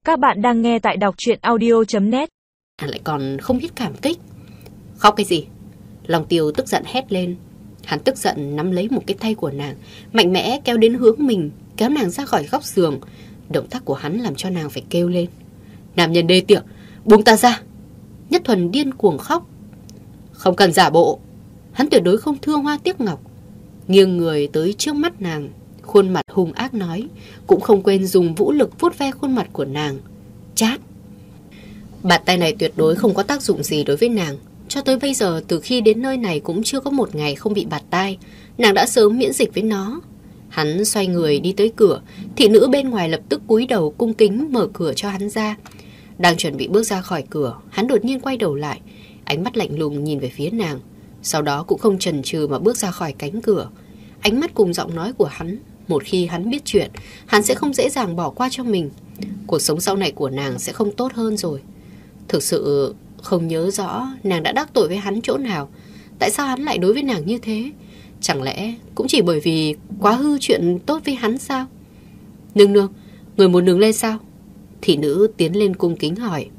Các bạn đang nghe tại đọc truyện audio.net. Hắn lại còn không biết cảm kích. Khóc cái gì? Long Tiêu tức giận hét lên. Hắn tức giận nắm lấy một cái tay của nàng, mạnh mẽ kéo đến hướng mình, kéo nàng ra khỏi góc giường. Động tác của hắn làm cho nàng phải kêu lên. Nam nhân đê tiện, buông ta ra! Nhất Thuần điên cuồng khóc. Không cần giả bộ. Hắn tuyệt đối không thương Hoa Tiếc Ngọc. Nghiêng người tới trước mắt nàng, khuôn mặt hung ác nói, cũng không quên dùng vũ lực vuốt ve khuôn mặt của nàng. Chát! Bàn tay này tuyệt đối không có tác dụng gì đối với nàng. Cho tới bây giờ, từ khi đến nơi này cũng chưa có một ngày không bị bạt tai. Nàng đã sớm miễn dịch với nó. Hắn xoay người đi tới cửa. Thị nữ bên ngoài lập tức cúi đầu cung kính mở cửa cho hắn ra. Đang chuẩn bị bước ra khỏi cửa, hắn đột nhiên quay đầu lại, ánh mắt lạnh lùng nhìn về phía nàng. Sau đó cũng không chần chừ mà bước ra khỏi cánh cửa. Ánh mắt cùng giọng nói của hắn, một khi hắn biết chuyện, hắn sẽ không dễ dàng bỏ qua cho mình. Cuộc sống sau này của nàng sẽ không tốt hơn rồi. Thực sự không nhớ rõ nàng đã đắc tội với hắn chỗ nào. Tại sao hắn lại đối với nàng như thế? Chẳng lẽ cũng chỉ bởi vì quá hư chuyện tốt với hắn sao? Nương nương, người muốn đứng lên sao? Thị nữ tiến lên cung kính hỏi.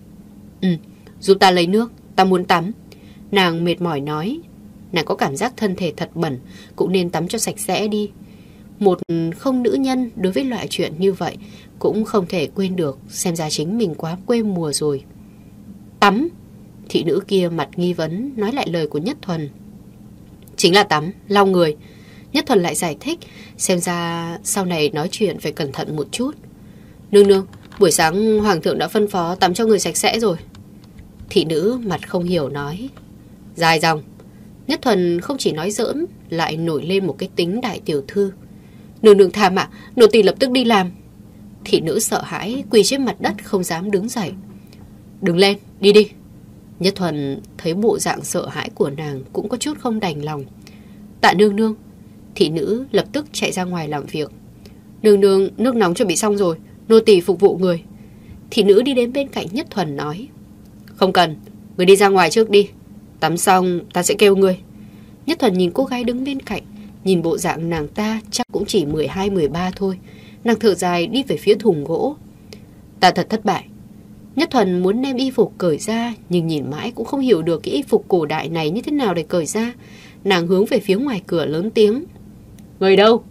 Giúp ta lấy nước, ta muốn tắm. Nàng mệt mỏi nói. Nàng có cảm giác thân thể thật bẩn, cũng nên tắm cho sạch sẽ đi. Một không nữ nhân đối với loại chuyện như vậy cũng không thể quên được. Xem ra chính mình quá quê mùa rồi. Tắm? Thị nữ kia mặt nghi vấn nói lại lời của Nhất Thuần. Chính là tắm, lau người. Nhất Thuần lại giải thích. Xem ra sau này nói chuyện phải cẩn thận một chút. Nương nương, buổi sáng hoàng thượng đã phân phó tắm cho người sạch sẽ rồi. Thị nữ mặt không hiểu nói. Dài dòng. Nhất Thuần không chỉ nói giỡn, lại nổi lên một cái tính đại tiểu thư. Nương nương tha mạng, nô tỳ lập tức đi làm. Thị nữ sợ hãi quỳ trên mặt đất không dám đứng dậy. Đứng lên, đi đi. Nhất Thuần thấy bộ dạng sợ hãi của nàng cũng có chút không đành lòng. Tạ nương nương. Thị nữ lập tức chạy ra ngoài làm việc. Nương nương, nước nóng chuẩn bị xong rồi, nô tỳ phục vụ người. Thị nữ đi đến bên cạnh Nhất Thuần nói. Không cần, người đi ra ngoài trước đi. Tắm xong ta sẽ kêu người. Nhất Thuần nhìn cô gái đứng bên cạnh. Nhìn bộ dạng nàng ta chắc cũng chỉ 12-13 thôi. Nàng thở dài đi về phía thùng gỗ. Ta thật thất bại. Nhất Thuần muốn đem y phục cởi ra, nhưng nhìn mãi cũng không hiểu được cái y phục cổ đại này như thế nào để cởi ra. Nàng hướng về phía ngoài cửa lớn tiếng. Người đâu?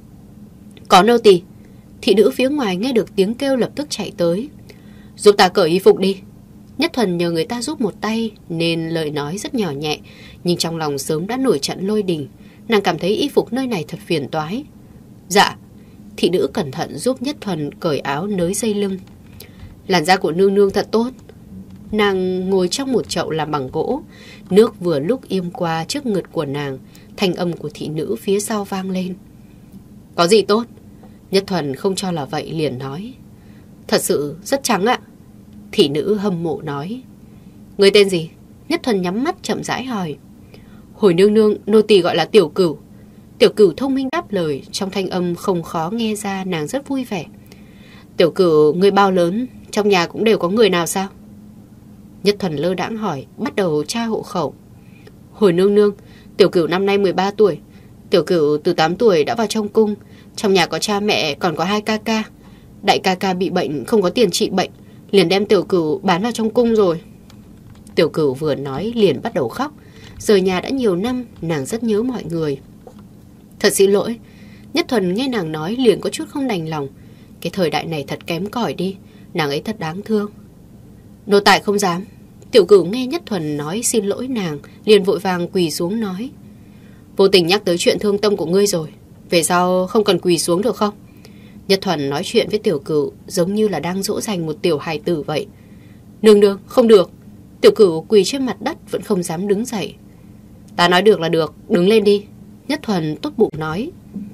Có nô tỳ. Thị nữ phía ngoài nghe được tiếng kêu lập tức chạy tới. Giúp ta cởi y phục đi. Nhất Thuần nhờ người ta giúp một tay nên lời nói rất nhỏ nhẹ, nhưng trong lòng sớm đã nổi trận lôi đình. Nàng cảm thấy y phục nơi này thật phiền toái. Dạ. Thị nữ cẩn thận giúp Nhất Thuần cởi áo nới dây lưng. Làn da của nương nương thật tốt. Nàng ngồi trong một chậu làm bằng gỗ. Nước vừa lúc im qua trước ngực của nàng. Thanh âm của thị nữ phía sau vang lên. Có gì tốt? Nhất Thuần không cho là vậy liền nói. Thật sự rất trắng ạ. Thị nữ hâm mộ nói. Người tên gì? Nhất Thuần nhắm mắt chậm rãi hỏi. Hồi nương nương, nô tỳ gọi là Tiểu Cửu. Tiểu Cửu thông minh đáp lời. Trong thanh âm không khó nghe ra, nàng rất vui vẻ. Tiểu Cửu, người bao lớn? Trong nhà cũng đều có người nào sao? Nhất Thuần lơ đãng hỏi, bắt đầu tra hộ khẩu. Hồi nương nương, Tiểu Cửu năm nay 13 tuổi. Tiểu Cửu từ 8 tuổi đã vào trong cung. Trong nhà có cha mẹ, còn có 2 ca ca. Đại ca ca bị bệnh, không có tiền trị bệnh, liền đem Tiểu Cửu bán vào trong cung rồi. Tiểu Cửu vừa nói liền bắt đầu khóc. Rời nhà đã nhiều năm, nàng rất nhớ mọi người. Thật xin lỗi. Nhất Thuần nghe nàng nói liền có chút không đành lòng. Cái thời đại này thật kém cỏi đi. Nàng ấy thật đáng thương. Nô tài không dám. Tiểu Cửu nghe Nhất Thuần nói xin lỗi nàng, liền vội vàng quỳ xuống nói. Vô tình nhắc tới chuyện thương tâm của ngươi rồi. Về sau không cần quỳ xuống được không? Nhất Thuần nói chuyện với Tiểu Cửu giống như là đang dỗ dành một tiểu hài tử vậy. Nương nương, không được. Tiểu Cửu quỳ trên mặt đất vẫn không dám đứng dậy. Ta nói được là được, đứng lên đi. Nhất Thuần tốt bụng nói.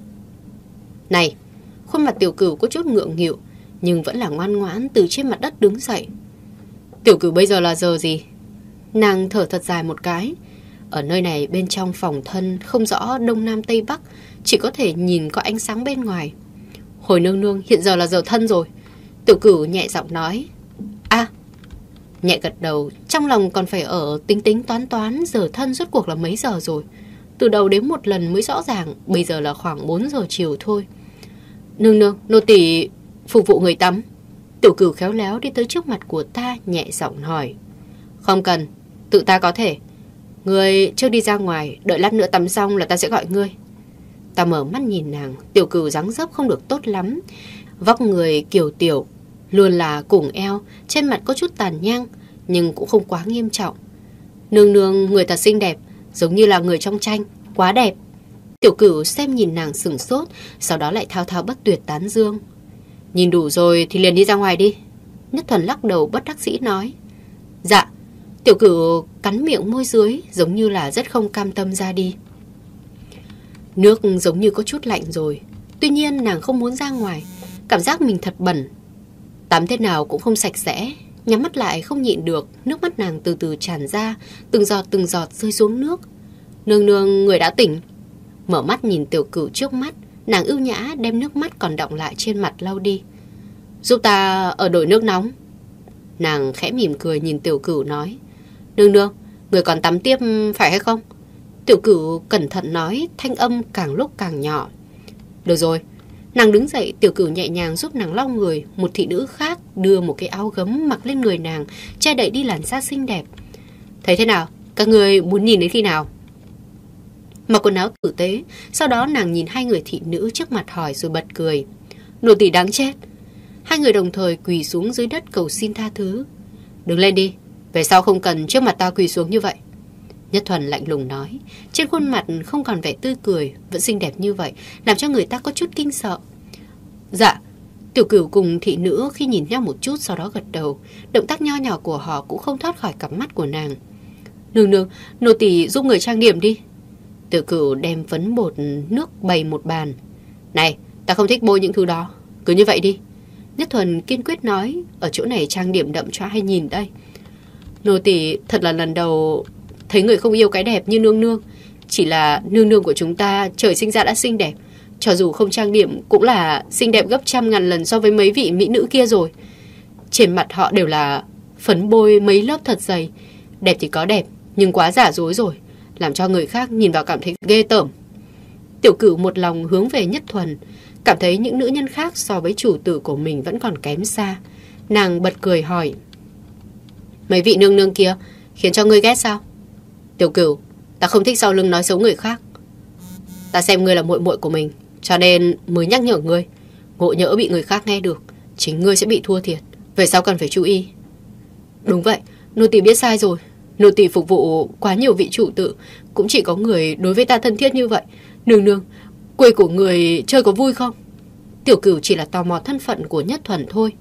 Này, khuôn mặt Tiểu Cửu có chút ngượng nghịu, nhưng vẫn là ngoan ngoãn từ trên mặt đất đứng dậy. Tiểu Cửu bây giờ là giờ gì? Nàng thở thật dài một cái. Ở nơi này bên trong phòng thân không rõ đông nam tây bắc, chỉ có thể nhìn có ánh sáng bên ngoài. Hồi nương nương, hiện giờ là giờ thân rồi. Tiểu Cửu nhẹ giọng nói. À, nhẹ gật đầu, trong lòng còn phải ở tính tính toán toán giờ thân rốt cuộc là mấy giờ rồi. Từ đầu đến một lần mới rõ ràng, bây giờ là khoảng 4 giờ chiều thôi. Nương nương, nô tỳ phục vụ người tắm. Tiểu Cửu khéo léo đi tới trước mặt của ta, nhẹ giọng hỏi. Không cần, tự ta có thể. Ngươi trước đi ra ngoài, đợi lát nữa tắm xong là ta sẽ gọi ngươi. Ta mở mắt nhìn nàng. Tiểu Cửu dáng dấp không được tốt lắm, vóc người kiều tiểu, luôn là củng eo, trên mặt có chút tàn nhang, nhưng cũng không quá nghiêm trọng. Nương nương, người thật xinh đẹp, giống như là người trong tranh, quá đẹp. Tiểu Cửu xem nhìn nàng sửng sốt, sau đó lại thao thao bất tuyệt tán dương. Nhìn đủ rồi thì liền đi ra ngoài đi. Nhất Thuần lắc đầu bất đắc dĩ nói. Dạ. Tiểu Cửu cắn miệng môi dưới, giống như là rất không cam tâm ra đi. Nước giống như có chút lạnh rồi. Tuy nhiên nàng không muốn ra ngoài, cảm giác mình thật bẩn. Tắm thế nào cũng không sạch sẽ. Nhắm mắt lại không nhịn được, nước mắt nàng từ từ tràn ra, từng giọt rơi xuống nước. Nương nương, người đã tỉnh. Mở mắt nhìn Tiểu Cửu trước mắt, nàng ưu nhã đem nước mắt còn đọng lại trên mặt lau đi. Giúp ta ở đổi nước nóng. Nàng khẽ mỉm cười nhìn Tiểu Cửu nói. Nương nương, người còn tắm tiếp phải hay không? Tiểu Cửu cẩn thận nói, thanh âm càng lúc càng nhỏ. Được rồi. Nàng đứng dậy, Tiểu Cửu nhẹ nhàng giúp nàng lau người. Một thị nữ khác đưa một cái áo gấm mặc lên người nàng, che đậy đi làn da xinh đẹp. Thấy thế nào? Các người muốn nhìn đến khi nào? Mặc quần áo tử tế. Sau đó nàng nhìn hai người thị nữ trước mặt hỏi rồi bật cười. Nô tỳ đáng chết. Hai người đồng thời quỳ xuống dưới đất cầu xin tha thứ. Đứng lên đi, về sau không cần trước mặt ta quỳ xuống như vậy. Nhất Thuần lạnh lùng nói. Trên khuôn mặt không còn vẻ tươi cười, vẫn xinh đẹp như vậy, làm cho người ta có chút kinh sợ. Dạ. Tiểu Cửu cùng thị nữ khi nhìn nhau một chút, sau đó gật đầu. Động tác nho nhỏ của họ cũng không thoát khỏi cặp mắt của nàng. Nương nương, nô tỳ giúp người trang điểm đi. Tiểu Cửu đem phấn bột nước bày một bàn. Này, ta không thích bôi những thứ đó, cứ như vậy đi. Nhất Thuần kiên quyết nói. Ở chỗ này trang điểm đậm cho ai nhìn đây. Nô tỳ thật là lần đầu thấy người không yêu cái đẹp như nương nương. Chỉ là nương nương của chúng ta trời sinh ra đã xinh đẹp, cho dù không trang điểm cũng là xinh đẹp gấp trăm ngàn lần so với mấy vị mỹ nữ kia rồi. Trên mặt họ đều là phấn bôi mấy lớp thật dày. Đẹp thì có đẹp, nhưng quá giả dối rồi, làm cho người khác nhìn vào cảm thấy ghê tởm. Tiểu Cửu một lòng hướng về Nhất Thuần, cảm thấy những nữ nhân khác so với chủ tử của mình vẫn còn kém xa. Nàng bật cười hỏi. Mấy vị nương nương kia khiến cho ngươi ghét sao? Tiểu Cửu, ta không thích sau lưng nói xấu người khác. Ta xem ngươi là muội muội của mình, cho nên mới nhắc nhở ngươi. Ngộ nhỡ bị người khác nghe được, chính ngươi sẽ bị thua thiệt. Về sau cần phải chú ý. Đúng vậy, nô tỳ biết sai rồi. Nô tỳ phục vụ quá nhiều vị chủ tử, cũng chỉ có người đối với ta thân thiết như vậy. Nương nương, quê của người chơi có vui không? Tiểu Cửu chỉ là tò mò thân phận của Nhất Thuần thôi.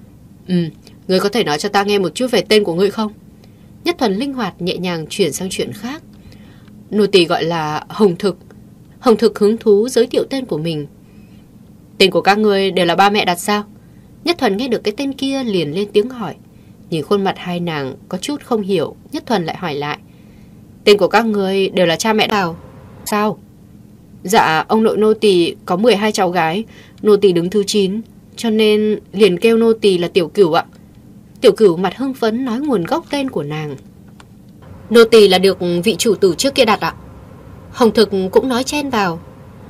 Ngươi có thể nói cho ta nghe một chút về tên của ngươi không? Nhất Thuần linh hoạt nhẹ nhàng chuyển sang chuyện khác. Nô tỳ gọi là Hồng Thực. Hồng Thực hứng thú giới thiệu tên của mình. Tên của các ngươi đều là ba mẹ đặt sao? Nhất Thuần nghe được cái tên kia liền lên tiếng hỏi. Nhìn khuôn mặt hai nàng có chút không hiểu, Nhất Thuần lại hỏi lại. Tên của các ngươi đều là cha mẹ nào? Sao? Dạ, ông nội nô tỳ có 12 cháu gái, nô tỳ đứng thứ 9, cho nên liền kêu nô tỳ là Tiểu Cửu ạ. Tiểu Cửu mặt hưng phấn nói nguồn gốc tên của nàng. Nô tỳ là được vị chủ tử trước kia đặt ạ. Hồng Thực cũng nói chen vào.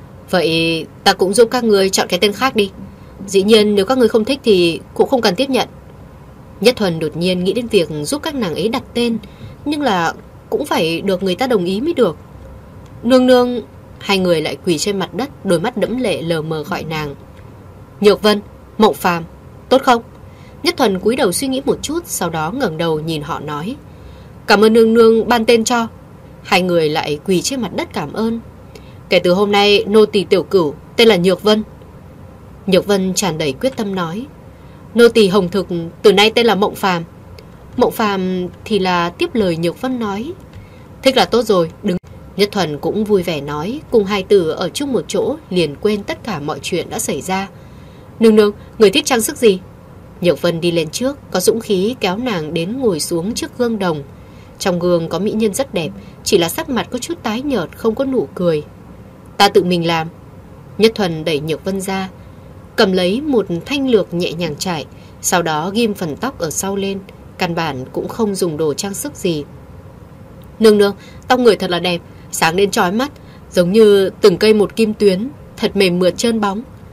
Vậy ta cũng giúp các ngươi chọn cái tên khác đi. Dĩ nhiên nếu các ngươi không thích thì cũng không cần tiếp nhận. Nhất Thuần đột nhiên nghĩ đến việc giúp các nàng ấy đặt tên, nhưng là cũng phải được người ta đồng ý mới được. Nương nương. Hai người lại quỳ trên mặt đất, đôi mắt đẫm lệ lờ mờ gọi nàng. Nhược Vân, Mộng Phàm, tốt không? Nhất Thuần cúi đầu suy nghĩ một chút, sau đó ngẩng đầu nhìn họ nói. Cảm ơn nương nương ban tên cho. Hai người lại quỳ trên mặt đất cảm ơn. Kể từ hôm nay nô tỳ Tiểu Cửu tên là Nhược Vân. Nhược Vân tràn đầy quyết tâm nói. Nô tỳ Hồng Thực từ nay tên là Mộng Phàm. Mộng Phàm thì là tiếp lời Nhược Vân nói. Thích là tốt rồi, đứng. Nhất Thuần cũng vui vẻ nói. Cùng hai tử ở chung một chỗ liền quên tất cả mọi chuyện đã xảy ra. Nương nương, người thích trang sức gì? Nhược Vân đi lên trước, có dũng khí kéo nàng đến ngồi xuống trước gương đồng. Trong gương có mỹ nhân rất đẹp, chỉ là sắc mặt có chút tái nhợt, không có nụ cười. Ta tự mình làm. Nhất Thuần đẩy Nhược Vân ra, cầm lấy một thanh lược nhẹ nhàng trải, sau đó ghim phần tóc ở sau lên. Căn bản cũng không dùng đồ trang sức gì. Nương nương, tóc người thật là đẹp, sáng đến chói mắt, giống như từng cây một kim tuyến, thật mềm mượt trơn bóng.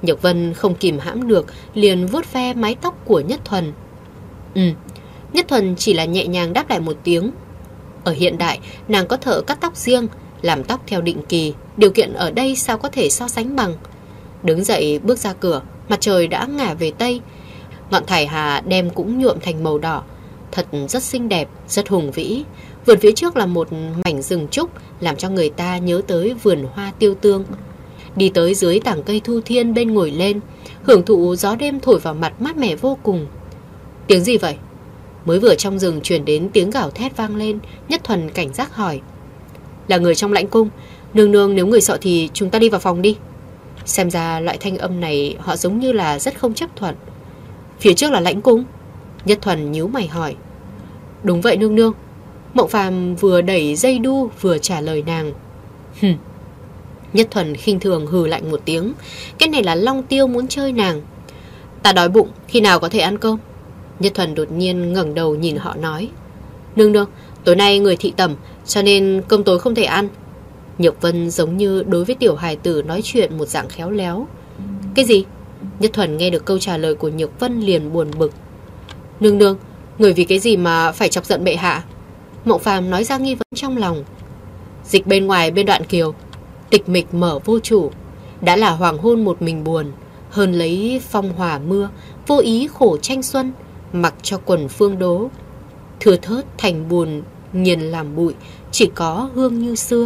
Nhược Vân không kìm hãm được, liền vuốt ve mái tóc của Nhất Thuần. Nhất Thuần chỉ là nhẹ nhàng đáp lại một tiếng. Ở hiện đại, nàng có thợ cắt tóc riêng, làm tóc theo định kỳ, điều kiện ở đây sao có thể so sánh bằng. Đứng dậy bước ra cửa, mặt trời đã ngả về Tây. Ngọn thải hà đem cũng nhuộm thành màu đỏ, thật rất xinh đẹp, rất hùng vĩ. Vườn phía trước là một mảnh rừng trúc, làm cho người ta nhớ tới vườn hoa tiêu tương. Đi tới dưới tảng cây thu thiên bên ngồi lên, hưởng thụ gió đêm thổi vào mặt mát mẻ vô cùng. Tiếng gì vậy? Mới vừa trong rừng truyền đến tiếng gào thét vang lên. Nhất Thuần cảnh giác hỏi. Là người trong lãnh cung. Nương nương, nếu người sợ thì chúng ta đi vào phòng đi. Xem ra loại thanh âm này họ giống như là rất không chấp thuận. Phía trước là lãnh cung? Nhất Thuần nhíu mày hỏi. Đúng vậy nương nương. Mộng Phàm vừa đẩy dây đu vừa trả lời nàng. Nhất Thuần khinh thường hừ lạnh một tiếng. Cái này là Long Tiêu muốn chơi nàng. Ta đói bụng, khi nào có thể ăn cơm? Nhất Thuần đột nhiên ngẩng đầu nhìn họ nói. Nương nương, tối nay người thị tẩm, cho nên cơm tối không thể ăn. Nhược Vân giống như đối với tiểu hài tử nói chuyện một dạng khéo léo. Cái gì? Nhất Thuần nghe được câu trả lời của Nhược Vân liền buồn bực. Nương nương, người vì cái gì mà phải chọc giận bệ hạ? Mộng Phàm nói ra nghi vấn trong lòng. Dịch bên ngoài bên Đoạn Kiều, tịch mịch mở vô chủ. Đã là hoàng hôn một mình buồn, hơn lấy phong hỏa mưa, vô ý khổ tranh xuân, mặc cho quần phương đố. Thưa thớt thành buồn, nghiền làm bụi, chỉ có hương như xưa.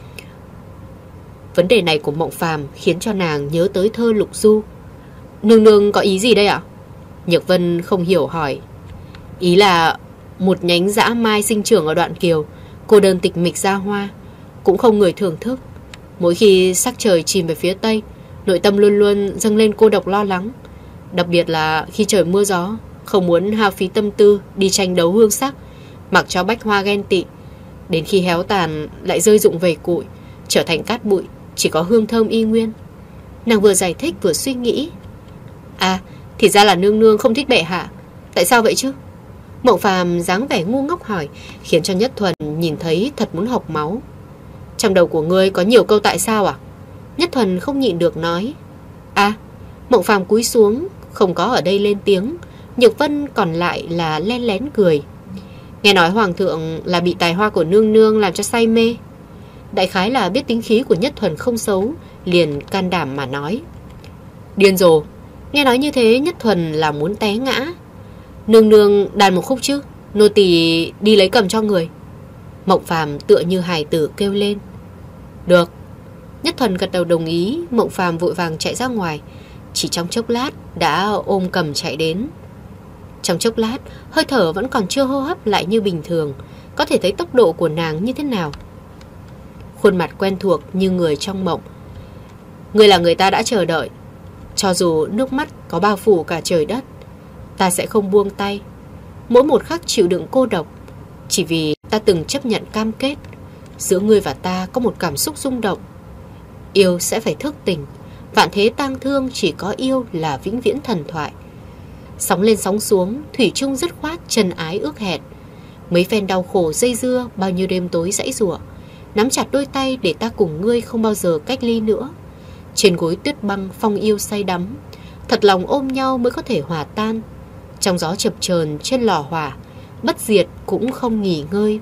Vấn đề này của Mộng Phàm khiến cho nàng nhớ tới thơ Lục Du. Nương nương có ý gì đây ạ? Nhược Vân không hiểu hỏi. Ý là một nhánh dã mai sinh trưởng ở Đoạn Kiều, cô đơn tịch mịch ra hoa, cũng không người thưởng thức. Mỗi khi sắc trời chìm về phía tây, nội tâm luôn luôn dâng lên cô độc lo lắng. Đặc biệt là khi trời mưa gió, không muốn hao phí tâm tư đi tranh đấu hương sắc, mặc cho bách hoa ghen tị. Đến khi héo tàn lại rơi rụng về cụi, trở thành cát bụi, chỉ có hương thơm y nguyên. Nàng vừa giải thích vừa suy nghĩ. À, thì ra là nương nương không thích bệ hạ. Tại sao vậy chứ? Mộng Phàm dáng vẻ ngu ngốc hỏi, khiến cho Nhất Thuần nhìn thấy thật muốn hộc máu. Trong đầu của ngươi có nhiều câu tại sao à? Nhất Thuần không nhịn được nói. À, Mộng Phàm cúi xuống, không có ở đây lên tiếng. Nhược Vân còn lại là len lén cười. Nghe nói hoàng thượng là bị tài hoa của nương nương làm cho say mê. Đại khái là biết tính khí của Nhất Thuần không xấu, liền can đảm mà nói. Điên rồ. Nghe nói như thế Nhất Thuần là muốn té ngã. Nương nương đàn một khúc chứ, nô tỳ đi lấy cầm cho người. Mộng Phàm tựa như hài tử kêu lên. Được. Nhất Thuần gật đầu đồng ý. Mộng Phàm vội vàng chạy ra ngoài. Chỉ trong chốc lát đã ôm cầm chạy đến. Trong chốc lát, hơi thở vẫn còn chưa hô hấp lại như bình thường. Có thể thấy tốc độ của nàng như thế nào. Khuôn mặt quen thuộc như người trong mộng. Người là người ta đã chờ đợi. Cho dù nước mắt có bao phủ cả trời đất, ta sẽ không buông tay. Mỗi một khắc chịu đựng cô độc, chỉ vì ta từng chấp nhận cam kết. Giữa ngươi và ta có một cảm xúc rung động. Yêu sẽ phải thức tỉnh. Vạn thế tang thương, chỉ có yêu là vĩnh viễn thần thoại. Sóng lên sóng xuống, thủy chung dứt khoát, chân ái ước hẹn. Mấy phen đau khổ dây dưa, bao nhiêu đêm tối dãy giụa. Nắm chặt đôi tay để ta cùng ngươi không bao giờ cách ly nữa. Trên gối tuyết băng phong yêu say đắm. Thật lòng ôm nhau mới có thể hòa tan. Trong gió chập chờn trên lò hỏa, bất diệt cũng không nghỉ ngơi.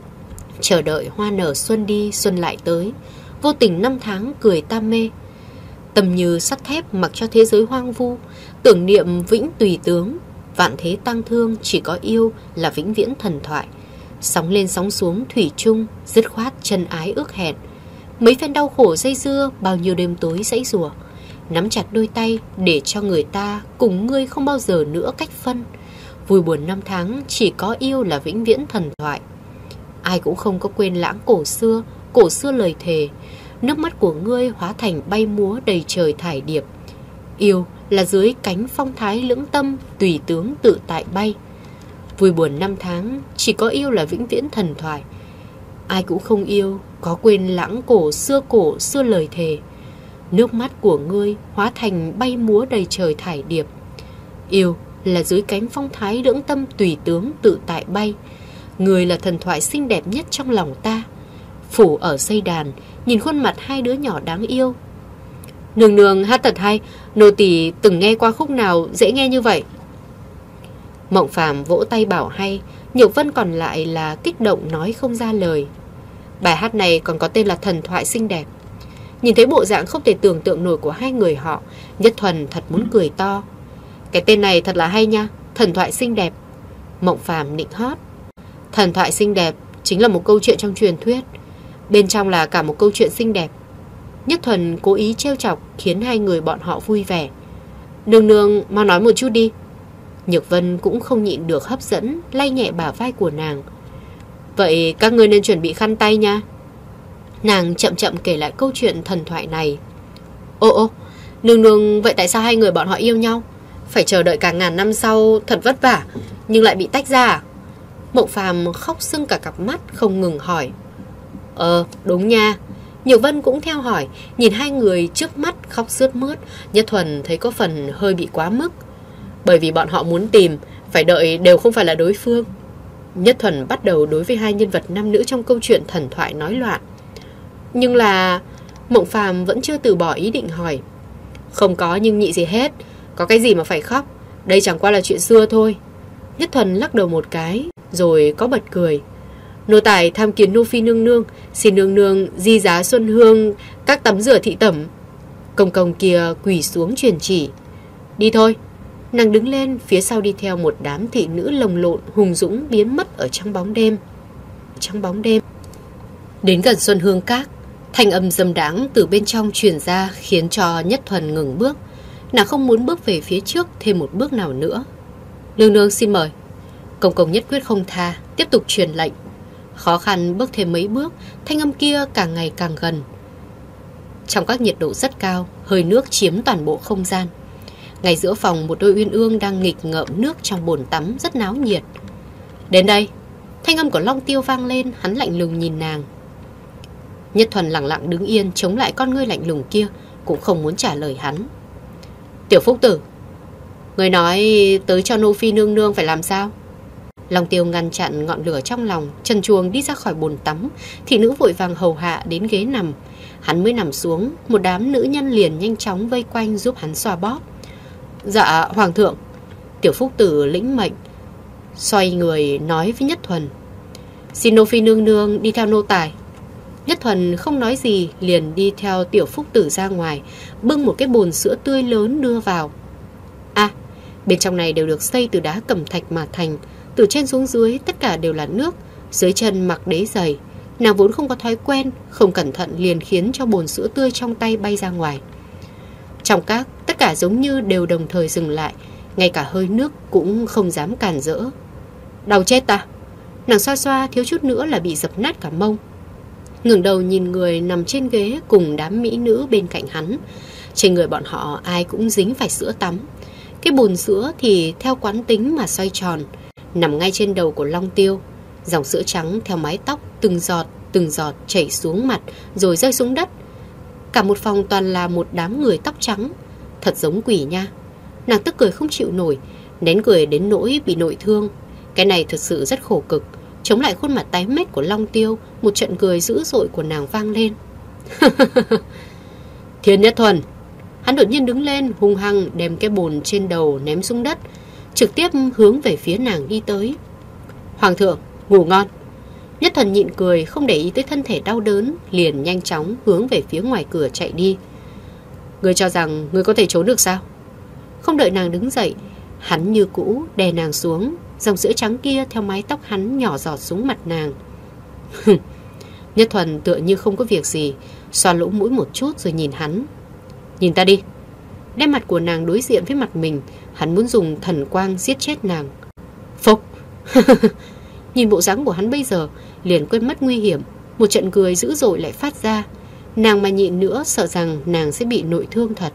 Chờ đợi hoa nở xuân đi xuân lại tới. Vô tình năm tháng cười ta mê. Tâm như sắt thép mặc cho thế giới hoang vu. Tưởng niệm vĩnh tùy tướng. Vạn thế tang thương, chỉ có yêu là vĩnh viễn thần thoại. Sóng lên sóng xuống thủy chung, dứt khoát chân ái ước hẹn. Mấy phen đau khổ dây dưa, bao nhiêu đêm tối dãy rủa. Nắm chặt đôi tay để cho người ta cùng ngươi không bao giờ nữa cách phân. Vui buồn năm tháng, chỉ có yêu là vĩnh viễn thần thoại. Ai cũng không có quên lãng cổ xưa lời thề. Nước mắt của ngươi hóa thành bay múa đầy trời thải điệp. Yêu là dưới cánh phong thái lưỡng tâm, tùy tướng tự tại bay. Vui buồn năm tháng, chỉ có yêu là vĩnh viễn thần thoại. Ai cũng không yêu, có quên lãng cổ xưa lời thề. Nước mắt của ngươi hóa thành bay múa đầy trời thải điệp. Yêu là dưới cánh phong thái lưỡng tâm, tùy tướng tự tại bay. Người là thần thoại xinh đẹp nhất trong lòng ta. Phủ ở dây đàn, nhìn khuôn mặt hai đứa nhỏ đáng yêu. Nương nương hát thật hay, nô tỳ từng nghe qua khúc nào dễ nghe như vậy. Mộng Phàm vỗ tay bảo hay, Nhược Vân còn lại là kích động nói không ra lời. Bài hát này còn có tên là Thần Thoại Xinh Đẹp. Nhìn thấy bộ dạng không thể tưởng tượng nổi của hai người họ, Nhất Thuần thật muốn cười to. Cái tên này thật là hay nha, Thần Thoại Xinh Đẹp. Mộng Phàm nịnh hót. Thần Thoại Xinh Đẹp chính là một câu chuyện trong truyền thuyết, bên trong là cả một câu chuyện xinh đẹp. Nhất Thuần cố ý trêu chọc khiến hai người bọn họ vui vẻ. Nương nương mau nói một chút đi. Nhược Vân cũng không nhịn được hấp dẫn, lay nhẹ bả vai của nàng. Vậy các ngươi nên chuẩn bị khăn tay nha. Nàng chậm chậm kể lại câu chuyện thần thoại này. Ô, nương nương, vậy tại sao hai người bọn họ yêu nhau? Phải chờ đợi cả ngàn năm sau, thật vất vả, nhưng lại bị tách ra à? Mộng Phàm khóc sưng cả cặp mắt, không ngừng hỏi. Đúng nha. Nhược Vân cũng theo hỏi, nhìn hai người trước mắt khóc sướt mướt, Nhất Thuần thấy có phần hơi bị quá mức. Bởi vì bọn họ muốn tìm, phải đợi đều không phải là đối phương. Nhất Thuần bắt đầu đối với hai nhân vật nam nữ trong câu chuyện thần thoại nói loạn. Nhưng là... Mộng Phàm vẫn chưa từ bỏ ý định hỏi. Không có nhưng nhị gì hết, có cái gì mà phải khóc, đây chẳng qua là chuyện xưa thôi. Nhất Thuần lắc đầu một cái, rồi có bật cười. Nô tài tham kiến nô phi nương nương, xin nương nương di giá xuân hương các tắm rửa thị tẩm. Công công kia quỳ xuống truyền chỉ. Đi thôi. Nàng đứng lên, phía sau đi theo một đám thị nữ lồng lộn hùng dũng biến mất ở trong bóng đêm. Đến gần Xuân Hương Các, thanh âm dâm đáng từ bên trong truyền ra khiến cho Nhất Thuần ngừng bước. Nàng không muốn bước về phía trước thêm một bước nào nữa. Nương nương xin mời. Công công nhất quyết không tha, tiếp tục truyền lệnh. Khó khăn bước thêm mấy bước, thanh âm kia càng ngày càng gần. Trong các nhiệt độ rất cao, hơi nước chiếm toàn bộ không gian. Ngay giữa phòng, một đôi uyên ương đang nghịch ngợm nước trong bồn tắm rất náo nhiệt. Đến đây. Thanh âm của Long Tiêu vang lên, hắn lạnh lùng nhìn nàng. Nhất Thuần lặng lặng đứng yên, chống lại con ngươi lạnh lùng kia, cũng không muốn trả lời hắn. Tiểu Phúc Tử, người nói tới cho nô phi nương nương phải làm sao? Long Tiêu ngăn chặn ngọn lửa trong lòng, trần truồng đi ra khỏi bồn tắm. Thị nữ vội vàng hầu hạ đến ghế nằm. Hắn mới nằm xuống, một đám nữ nhân liền nhanh chóng vây quanh giúp hắn xoa bóp. Dạ hoàng thượng. Tiểu Phúc Tử lĩnh mệnh, xoay người nói với Nhất Thuần. Xin nô phi nương nương đi theo nô tài. Nhất Thuần không nói gì, liền đi theo Tiểu Phúc Tử ra ngoài, bưng một cái bồn sữa tươi lớn đưa vào. Bên trong này đều được xây từ đá cẩm thạch mà thành. Từ trên xuống dưới tất cả đều là nước, dưới chân mặc đế giày. Nàng vốn không có thói quen, không cẩn thận liền khiến cho bồn sữa tươi trong tay bay ra ngoài. Trong các, tất cả giống như đều đồng thời dừng lại, ngay cả hơi nước cũng không dám cản rỡ. Đau chết ta. Nàng xoa xoa thiếu chút nữa là bị dập nát cả mông. Ngẩng đầu nhìn người nằm trên ghế cùng đám mỹ nữ bên cạnh hắn. Trên người bọn họ ai cũng dính phải sữa tắm. Cái bồn sữa thì theo quán tính mà xoay tròn, nằm ngay trên đầu của Long Tiêu. Dòng sữa trắng theo mái tóc từng giọt chảy xuống mặt rồi rơi xuống đất. Cả một phòng toàn là một đám người tóc trắng, thật giống quỷ nha. Nàng tức cười không chịu nổi, nén cười đến nỗi bị nội thương. Cái này thật sự rất khổ cực. Chống lại khuôn mặt tái mét của Long Tiêu, một trận cười dữ dội của nàng vang lên. Thiên Nhất Thuần. Hắn đột nhiên đứng lên, hung hăng đem cái bồn trên đầu ném xuống đất, trực tiếp hướng về phía nàng đi tới. Hoàng thượng, ngủ ngon. Nhất Thuần nhịn cười, không để ý tới thân thể đau đớn, liền nhanh chóng hướng về phía ngoài cửa chạy đi. Ngươi cho rằng ngươi có thể trốn được sao? Không đợi nàng đứng dậy, hắn như cũ đè nàng xuống. Dòng sữa trắng kia theo mái tóc hắn nhỏ giọt xuống mặt nàng. Nhất Thuần tựa như không có việc gì, xoa lỗ mũi một chút rồi nhìn hắn. Nhìn ta đi. Đem mặt của nàng đối diện với mặt mình, hắn muốn dùng thần quang giết chết nàng. Phốc. Nhìn bộ dáng của hắn bây giờ, liền quên mất nguy hiểm. Một trận cười dữ dội lại phát ra. Nàng mà nhịn nữa sợ rằng nàng sẽ bị nội thương thật.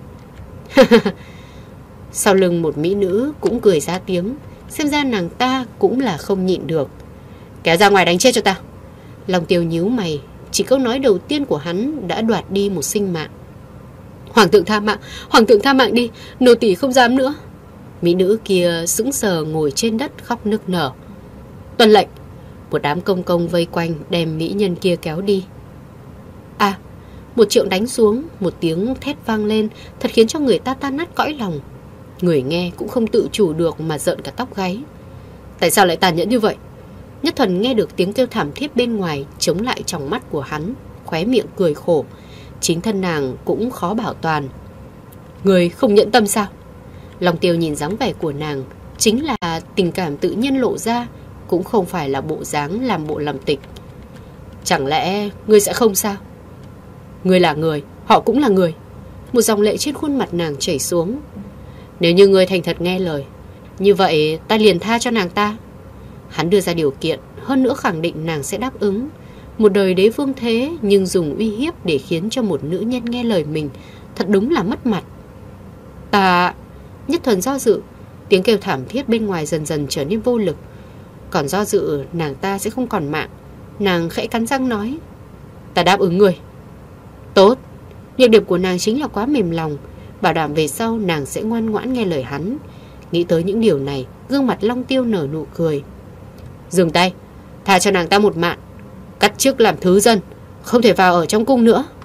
Sau lưng một mỹ nữ cũng cười ra tiếng. Xem ra nàng ta cũng là không nhịn được. Kéo ra ngoài đánh chết cho ta. Long Tiêu nhíu mày. Chỉ câu nói đầu tiên của hắn đã đoạt đi một sinh mạng. Hoàng thượng tha mạng đi, nô tỳ không dám nữa. Mỹ nữ kia sững sờ ngồi trên đất khóc nức nở. Tuân lệnh. Một đám công công vây quanh đem mỹ nhân kia kéo đi. Một chưởng đánh xuống, một tiếng thét vang lên, thật khiến cho người ta tan nát cõi lòng. Người nghe cũng không tự chủ được mà rợn cả tóc gáy. Tại sao lại tàn nhẫn như vậy? Nhất Thuần nghe được tiếng kêu thảm thiết bên ngoài chống lại trong mắt của hắn, khóe miệng cười khổ. Chính thân nàng cũng khó bảo toàn. Người không nhẫn tâm sao? Long Tiêu nhìn dáng vẻ của nàng, chính là tình cảm tự nhiên lộ ra, cũng không phải là bộ dáng làm bộ làm tịch. Chẳng lẽ ngươi sẽ không sao? Ngươi là người, họ cũng là người. Một dòng lệ trên khuôn mặt nàng chảy xuống. Nếu như ngươi thành thật nghe lời, như vậy ta liền tha cho nàng ta. Hắn đưa ra điều kiện, hơn nữa khẳng định nàng sẽ đáp ứng. Một đời đế vương thế, nhưng dùng uy hiếp để khiến cho một nữ nhân nghe lời mình, thật đúng là mất mặt. Ta... Nhất Thuần do dự, tiếng kêu thảm thiết bên ngoài dần dần trở nên vô lực. Còn do dự nàng ta sẽ không còn mạng. Nàng khẽ cắn răng nói, ta đáp ứng người. Tốt. Nhược điểm của nàng chính là quá mềm lòng, bảo đảm về sau nàng sẽ ngoan ngoãn nghe lời hắn. Nghĩ tới những điều này, gương mặt Long Tiêu nở nụ cười. Dừng tay, tha cho nàng ta một mạng, cắt chức làm thứ dân, không thể vào ở trong cung nữa.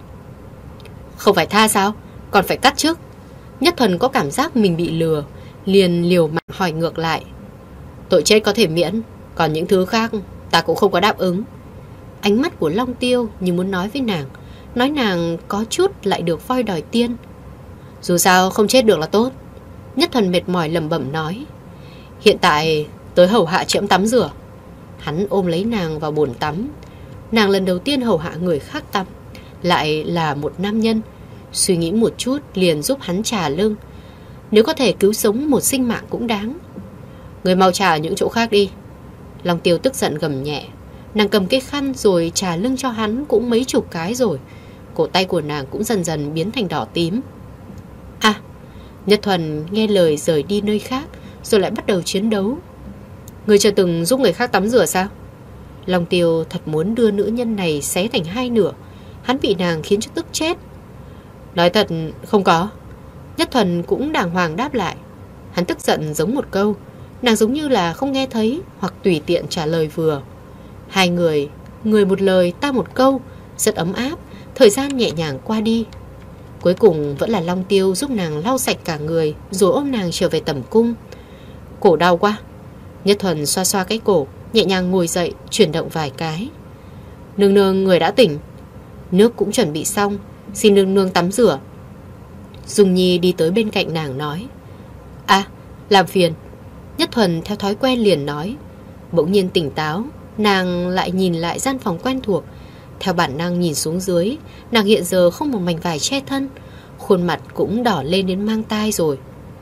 Không phải tha sao, còn phải cắt chức? Nhất Thuần có cảm giác mình bị lừa, liền liều mạng hỏi ngược lại. Tội chết có thể miễn, còn những thứ khác ta cũng không có đáp ứng. Ánh mắt của Long Tiêu như muốn nói với nàng, nói nàng có chút lại được voi đòi tiên. Dù sao không chết được là tốt. Nhất Thuần mệt mỏi lẩm bẩm nói, hiện tại tới hầu hạ trẫm tắm rửa. Hắn ôm lấy nàng vào bồn tắm. Nàng lần đầu tiên hầu hạ người khác tắm, lại là một nam nhân. Suy nghĩ một chút liền giúp hắn trà lưng. Nếu có thể cứu sống một sinh mạng cũng đáng. Người mau trà ở những chỗ khác đi. Long Tiêu tức giận gầm nhẹ. Nàng cầm cái khăn rồi trà lưng cho hắn cũng mấy chục cái rồi. Cổ tay của nàng cũng dần dần biến thành đỏ tím. À, Nhất Thuần nghe lời rời đi nơi khác, rồi lại bắt đầu chiến đấu. Người chưa từng giúp người khác tắm rửa sao? Long Tiêu thật muốn đưa nữ nhân này xé thành hai nửa. Hắn bị nàng khiến cho tức chết. Nói thật không có. Nhất Thuần cũng đàng hoàng đáp lại. Hắn tức giận giống một câu, nàng giống như là không nghe thấy, hoặc tùy tiện trả lời vừa. Hai người, người một lời ta một câu, rất ấm áp. Thời gian nhẹ nhàng qua đi. Cuối cùng vẫn là Long Tiêu giúp nàng lau sạch cả người, rồi ôm nàng trở về tẩm cung. Cổ đau quá. Nhất Thuần xoa xoa cái cổ, nhẹ nhàng ngồi dậy, chuyển động vài cái. Nương nương người đã tỉnh. Nước cũng chuẩn bị xong, xin nương nương tắm rửa. Dung Nhi đi tới bên cạnh nàng nói, à, làm phiền. Nhất Thuần theo thói quen liền nói. Bỗng nhiên tỉnh táo, nàng lại nhìn lại gian phòng quen thuộc. Theo bản năng nhìn xuống dưới, nàng hiện giờ không một mảnh vải che thân, khuôn mặt cũng đỏ lên đến mang tai rồi.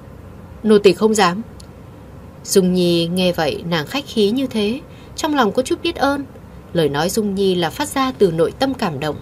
Nô tỳ không dám. Dung Nhi nghe vậy nàng khách khí như thế, trong lòng có chút biết ơn. Lời nói Dung Nhi là phát ra từ nội tâm cảm động.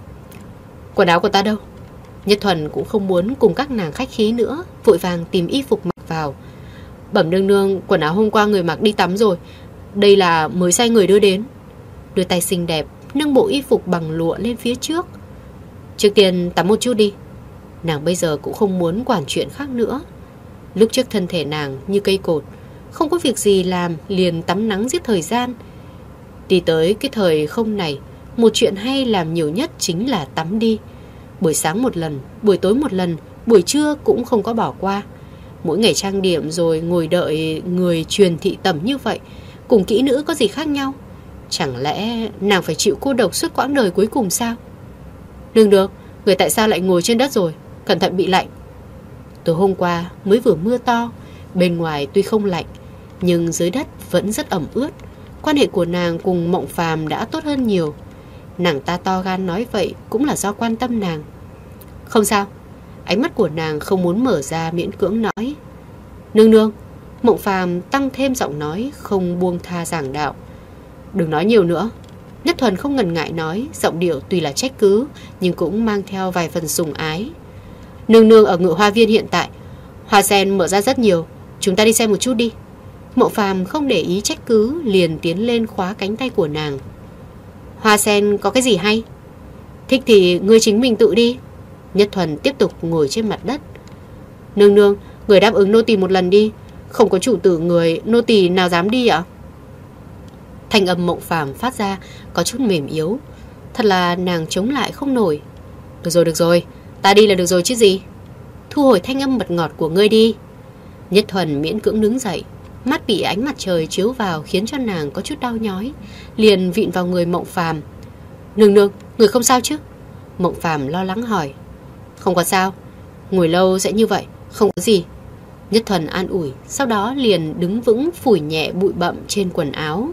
Quần áo của ta đâu? Nhất Thuần cũng không muốn cùng các nàng khách khí nữa, vội vàng tìm y phục mặc vào. Bẩm nương nương, quần áo hôm qua người mặc đi tắm rồi, đây là mới sai người đưa đến. Đưa tay xinh đẹp nâng bộ y phục bằng lụa lên phía trước. Trước tiên tắm một chút đi. Nàng bây giờ cũng không muốn quản chuyện khác nữa. Lúc trước thân thể nàng như cây cột, không có việc gì làm liền tắm nắng giết thời gian. Đi tới cái thời không này, một chuyện hay làm nhiều nhất chính là tắm đi. Buổi sáng một lần, buổi tối một lần, buổi trưa cũng không có bỏ qua. Mỗi ngày trang điểm rồi ngồi đợi người truyền thị tẩm như vậy, cùng kỹ nữ có gì khác nhau? Chẳng lẽ nàng phải chịu cô độc suốt quãng đời cuối cùng sao? Đừng được, người tại sao lại ngồi trên đất rồi? Cẩn thận bị lạnh. Tối hôm qua mới vừa mưa to, bên ngoài tuy không lạnh, nhưng dưới đất vẫn rất ẩm ướt. Quan hệ của nàng cùng Mộng Phàm đã tốt hơn nhiều. Nàng ta to gan nói vậy cũng là do quan tâm nàng. Không sao. Ánh mắt của nàng không muốn mở ra, miễn cưỡng nói. Nương nương. Mộng Phàm tăng thêm giọng nói, không buông tha giảng đạo. Đừng nói nhiều nữa. Nhất Thuần không ngần ngại nói, giọng điệu tuy là trách cứ nhưng cũng mang theo vài phần sủng ái. Nương nương ở Ngự Hoa Viên hiện tại, hoa sen mở ra rất nhiều, chúng ta đi xem một chút đi. Mộng Phàm không để ý trách cứ, liền tiến lên khóa cánh tay của nàng. Hoa sen có cái gì hay? Thích thì ngươi chính mình tự đi. Nhất Thuần tiếp tục ngồi trên mặt đất. Nương nương, người đáp ứng nô tỳ một lần đi, không có chủ tử người, nô tỳ nào dám đi ạ? Thanh âm Mộng Phàm phát ra có chút mềm yếu. Thật là nàng chống lại không nổi. Được rồi, ta đi là được rồi chứ gì. Thu hồi thanh âm mật ngọt của ngươi đi. Nhất Thuần miễn cưỡng đứng dậy, mắt bị ánh mặt trời chiếu vào khiến cho nàng có chút đau nhói, liền vịn vào người Mộng Phàm. Nương, người không sao chứ? Mộng Phàm lo lắng hỏi. Không có sao, ngồi lâu sẽ như vậy, không có gì. Nhất Thuần an ủi, sau đó liền đứng vững phủi nhẹ bụi bặm trên quần áo.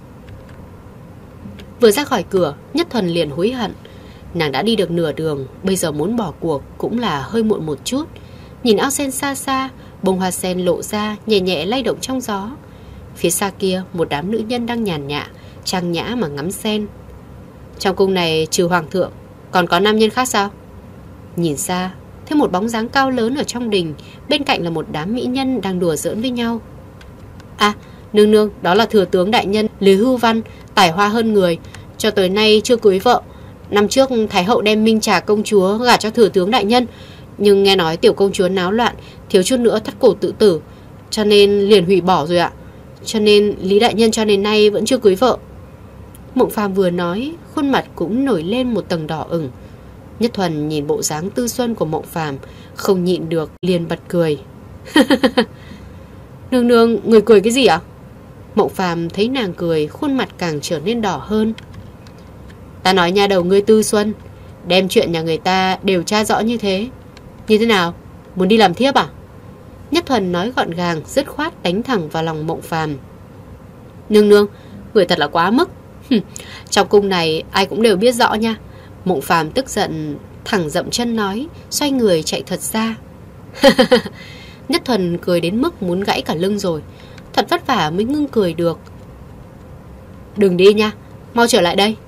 Vừa ra khỏi cửa, Nhất Thuần liền hối hận. Nàng đã đi được nửa đường, bây giờ muốn bỏ cuộc cũng là hơi muộn một chút. Nhìn ao sen xa xa, bông hoa sen lộ ra nhẹ nhẹ lay động trong gió. Phía xa kia một đám nữ nhân đang nhàn nhã, trang nhã mà ngắm sen. Trong cung này trừ hoàng thượng, còn có nam nhân khác sao? Nhìn xa, thấy một bóng dáng cao lớn ở trong đình, bên cạnh là một đám mỹ nhân đang đùa giỡn với nhau. À, nương, đó là thừa tướng đại nhân Lý Hưu Văn, tài hoa hơn người, cho tới nay chưa cưới vợ. Năm trước Thái hậu đem Minh Trà công chúa gả cho thừa tướng đại nhân, nhưng nghe nói tiểu công chúa náo loạn, thiếu chút nữa thắt cổ tự tử, cho nên liền hủy bỏ rồi ạ. Cho nên Lý đại nhân cho đến nay vẫn chưa cưới vợ. Mộng Phàm vừa nói, khuôn mặt cũng nổi lên một tầng đỏ ửng. Nhất Thuần nhìn bộ dáng tư xuân của Mộng Phàm, không nhịn được liền bật cười. Nương, người cười cái gì ạ? Mộng Phàm thấy nàng cười, khuôn mặt càng trở nên đỏ hơn. Ta nói nhà đầu ngươi tư xuân, đem chuyện nhà người ta điều tra rõ như thế. Như thế nào? Muốn đi làm thiếp à? Nhất Thuần nói gọn gàng, dứt khoát đánh thẳng vào lòng Mộng Phàm. Nương, người thật là quá mức. Trong cung này ai cũng đều biết rõ nha. Mộng Phàm tức giận thẳng dậm chân nói, xoay người chạy thật xa. Nhất Thuần cười đến mức muốn gãy cả lưng rồi, thật vất vả mới ngưng cười được. Đừng đi nha, mau trở lại đây.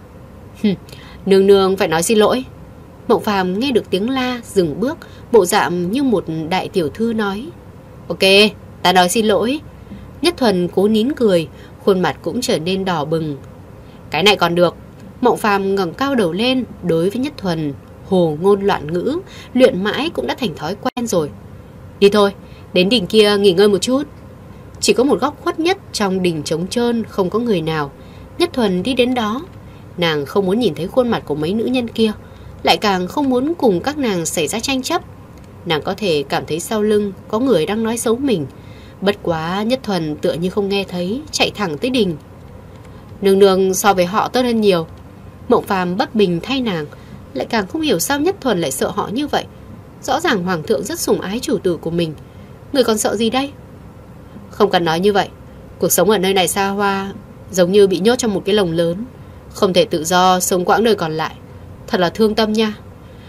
Nương phải nói xin lỗi. Mộng Phàm nghe được tiếng la, dừng bước, bộ dạng như một đại tiểu thư nói. Ok, ta nói xin lỗi. Nhất Thuần cố nín cười, khuôn mặt cũng trở nên đỏ bừng. Cái này còn được. Mộng Phàm ngẩng cao đầu lên, đối với Nhất Thuần hồ ngôn loạn ngữ, luyện mãi cũng đã thành thói quen rồi. Đi thôi, đến đỉnh kia nghỉ ngơi một chút. Chỉ có một góc khuất nhất trong đình trống trơn, không có người nào. Nhất Thuần đi đến đó. Nàng không muốn nhìn thấy khuôn mặt của mấy nữ nhân kia, lại càng không muốn cùng các nàng xảy ra tranh chấp. Nàng có thể cảm thấy sau lưng có người đang nói xấu mình. Bất quá Nhất Thuần tựa như không nghe thấy, chạy thẳng tới đình. Nương so với họ tốt hơn nhiều. Mộng Phàm bất bình thay nàng, lại càng không hiểu sao Nhất Thuần lại sợ họ như vậy. Rõ ràng hoàng thượng rất sủng ái chủ tử của mình, người còn sợ gì đây? Không cần nói như vậy. Cuộc sống ở nơi này xa hoa, giống như bị nhốt trong một cái lồng lớn, không thể tự do sống quãng đời còn lại. Thật là thương tâm nha.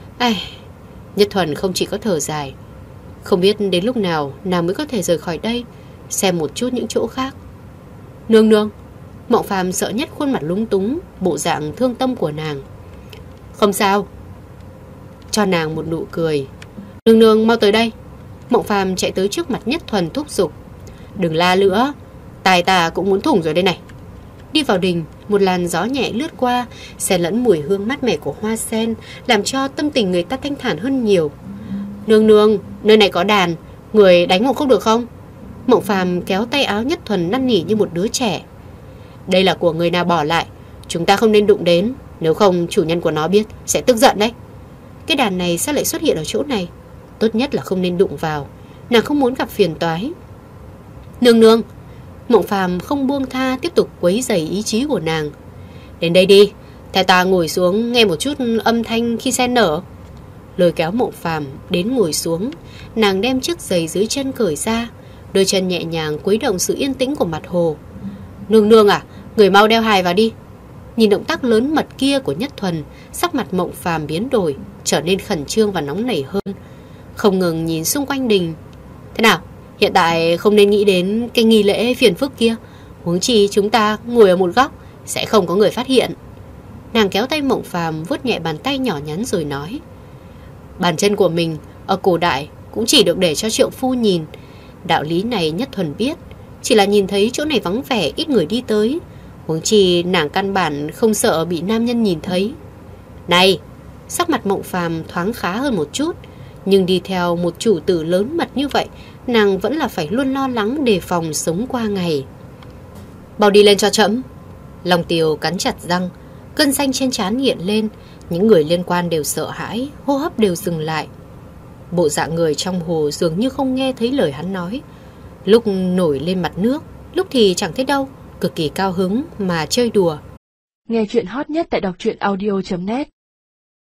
Nhất Thuần không chỉ có thở dài, không biết đến lúc nào nàng mới có thể rời khỏi đây, xem một chút những chỗ khác. Nương. Mộng Phàm sợ Nhất khuôn mặt lúng túng, bộ dạng thương tâm của nàng. Không sao. Cho nàng một nụ cười. Nương mau tới đây. Mộng Phàm chạy tới trước mặt Nhất Thuần thúc giục. Đừng la nữa, tai ta cũng muốn thủng rồi đây này. Đi vào đình, một làn gió nhẹ lướt qua, xen lẫn mùi hương mát mẻ của hoa sen, làm cho tâm tình người ta thanh thản hơn nhiều. Nương, nơi này có đàn, người đánh một khúc được không? Mộng Phàm kéo tay áo Nhất Thuần năn nỉ như một đứa trẻ. Đây là của người nào bỏ lại, chúng ta không nên đụng đến, nếu không chủ nhân của nó biết sẽ tức giận đấy. Cái đàn này sao lại xuất hiện ở chỗ này? Tốt nhất là không nên đụng vào, nàng không muốn gặp phiền toái. Nương. Mộng Phàm không buông tha, tiếp tục quấy rầy ý chí của nàng. Đến đây đi, theo ta ngồi xuống nghe một chút âm thanh khi sen nở. Lôi kéo Mộng Phàm đến ngồi xuống, nàng đem chiếc giày dưới chân cởi ra, đôi chân nhẹ nhàng khuấy động sự yên tĩnh của mặt hồ. Nương à, người mau đeo hài vào đi. Nhìn động tác lớn mật kia của Nhất Thuần, sắc mặt Mộng Phàm biến đổi, trở nên khẩn trương và nóng nảy hơn, không ngừng nhìn xung quanh đình. Thế nào, hiện tại không nên nghĩ đến cái nghi lễ phiền phức kia, huống chi chúng ta ngồi ở một góc sẽ không có người phát hiện. Nàng kéo tay Mộng Phàm vuốt nhẹ bàn tay nhỏ nhắn rồi nói. Bàn chân của mình ở cổ đại cũng chỉ được để cho trượng phu nhìn. Đạo lý này Nhất Thuần biết, chỉ là nhìn thấy chỗ này vắng vẻ ít người đi tới, huống chi nàng căn bản không sợ bị nam nhân nhìn thấy. Này, sắc mặt Mộng Phàm thoáng khá hơn một chút, nhưng đi theo một chủ tử lớn mật như vậy, nàng vẫn là phải luôn lo lắng đề phòng sống qua ngày. Bao đi lên cho trẫm. Long Tiều cắn chặt răng, cơn xanh trên trán hiện lên, Những người liên quan đều sợ hãi, hô hấp đều dừng lại. Bộ dạng người trong hồ dường như không nghe thấy lời hắn nói. Lúc nổi lên mặt nước, lúc thì chẳng thấy đâu, cực kỳ cao hứng mà chơi đùa. Nghe chuyện hot nhất tại đọc truyện audio.net